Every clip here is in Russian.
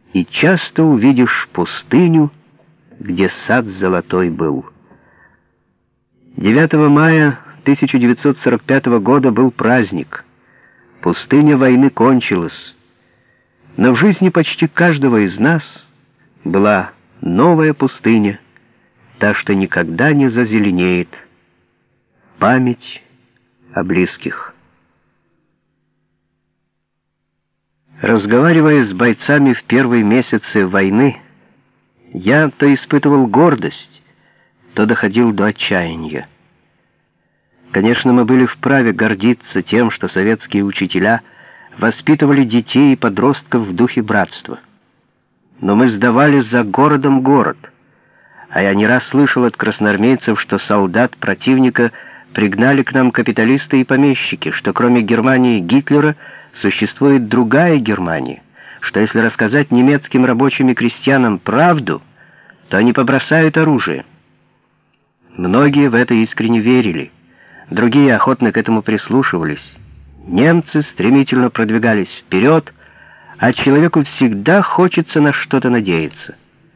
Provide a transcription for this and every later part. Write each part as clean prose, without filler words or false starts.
и часто увидишь пустыню, где сад золотой был. 9 мая 1945 года был праздник. Пустыня войны кончилась. Но в жизни почти каждого из нас была новая пустыня, та, что никогда не зазеленеет. Память о близких. Разговаривая с бойцами в первые месяцы войны, я то испытывал гордость, то доходил до отчаяния. Конечно, мы были вправе гордиться тем, что советские учителя воспитывали детей и подростков в духе братства. Но мы сдавали за городом город, а я не раз слышал от красноармейцев, что солдат противника пригнали к нам капиталисты и помещики, что кроме Германии Гитлера существует другая Германия, что если рассказать немецким рабочим и крестьянам правду, то они побросают оружие. Многие в это искренне верили, другие охотно к этому прислушивались. Немцы стремительно продвигались вперед, а человеку всегда хочется на что-то надеяться.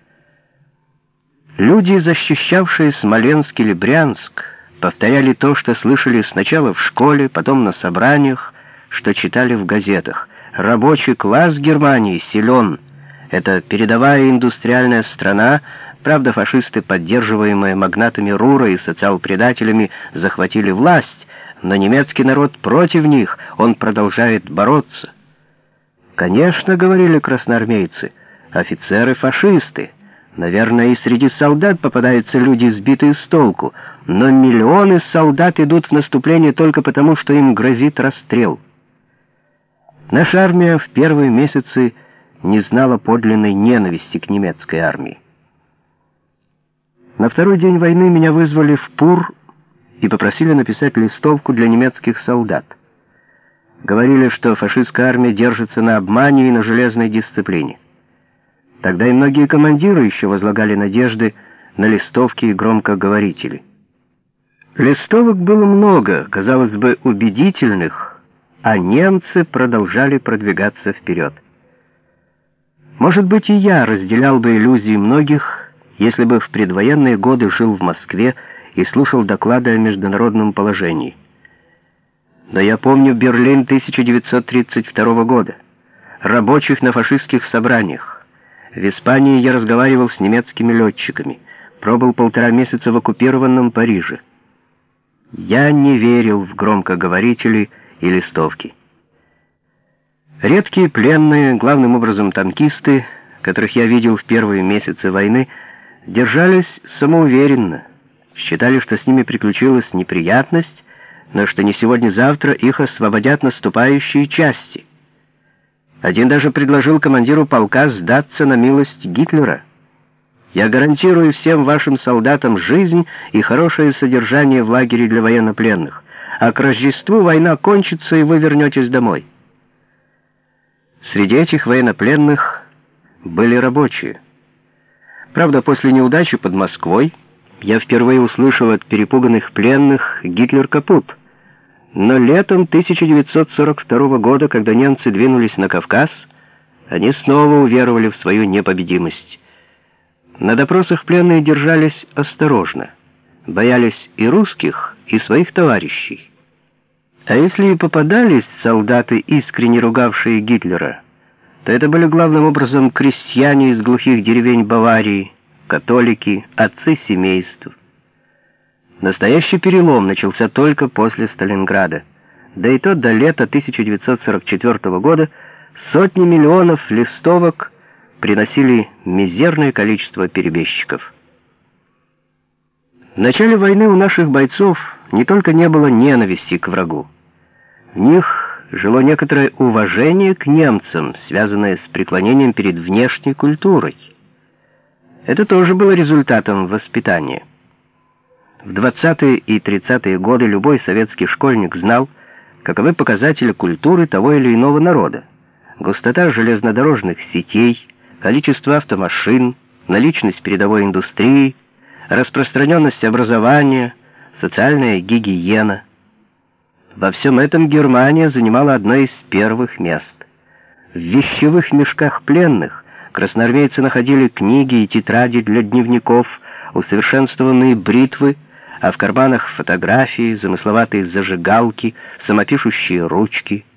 Люди, защищавшие Смоленск или Брянск, повторяли то, что слышали сначала в школе, потом на собраниях, что читали в газетах. Рабочий класс Германии силен. Это передовая индустриальная страна. Правда, фашисты, поддерживаемые магнатами Рура и социал-предателями, захватили власть, но немецкий народ против них, он продолжает бороться. Конечно, говорили красноармейцы, офицеры-фашисты. Наверное, и среди солдат попадаются люди, сбитые с толку, но миллионы солдат идут в наступление только потому, что им грозит расстрел. Наша армия в первые месяцы не знала подлинной ненависти к немецкой армии. На второй день войны меня вызвали в Пур и попросили написать листовку для немецких солдат. Говорили, что фашистская армия держится на обмане и на железной дисциплине. Тогда и многие командиры еще возлагали надежды на листовки и громкоговорители. Листовок было много, казалось бы, убедительных, а немцы продолжали продвигаться вперед. Может быть, и я разделял бы иллюзии многих, если бы в предвоенные годы жил в Москве и слушал доклады о международном положении. Но я помню Берлин 1932 года, рабочих на фашистских собраниях. В Испании я разговаривал с немецкими летчиками, пробыл 1,5 месяца в оккупированном Париже. Я не верил в громкоговорители и листовки. Редкие пленные, главным образом танкисты, которых я видел в первые месяцы войны, держались самоуверенно, считали, что с ними приключилась неприятность, но что не сегодня-завтра их освободят наступающие части. Один даже предложил командиру полка сдаться на милость Гитлера. «Я гарантирую всем вашим солдатам жизнь и хорошее содержание в лагере для военнопленных, а к Рождеству война кончится, и вы вернетесь домой». Среди этих военнопленных были рабочие. Правда, после неудачи под Москвой я впервые услышал от перепуганных пленных «Гитлер капут». Но летом 1942 года, когда немцы двинулись на Кавказ, они снова уверовали в свою непобедимость. На допросах пленные держались осторожно, боялись и русских, и своих товарищей. А если и попадались солдаты, искренне ругавшие Гитлера, то это были главным образом крестьяне из глухих деревень Баварии, католики, отцы семейств. Настоящий перелом начался только после Сталинграда, да и то до лета 1944 года сотни миллионов листовок приносили мизерное количество перебежчиков. В начале войны у наших бойцов не только не было ненависти к врагу, в них жило некоторое уважение к немцам, связанное с преклонением перед внешней культурой. Это тоже было результатом воспитания. В 20-е и 30-е годы любой советский школьник знал, каковы показатели культуры того или иного народа: густота железнодорожных сетей, количество автомашин, наличность передовой индустрии, распространенность образования, социальная гигиена. Во всем этом Германия занимала одно из первых мест. В вещевых мешках пленных Красноармейцы находили книги и тетради для дневников, усовершенствованные бритвы, а в карманах фотографии, замысловатые зажигалки, самопишущие ручки.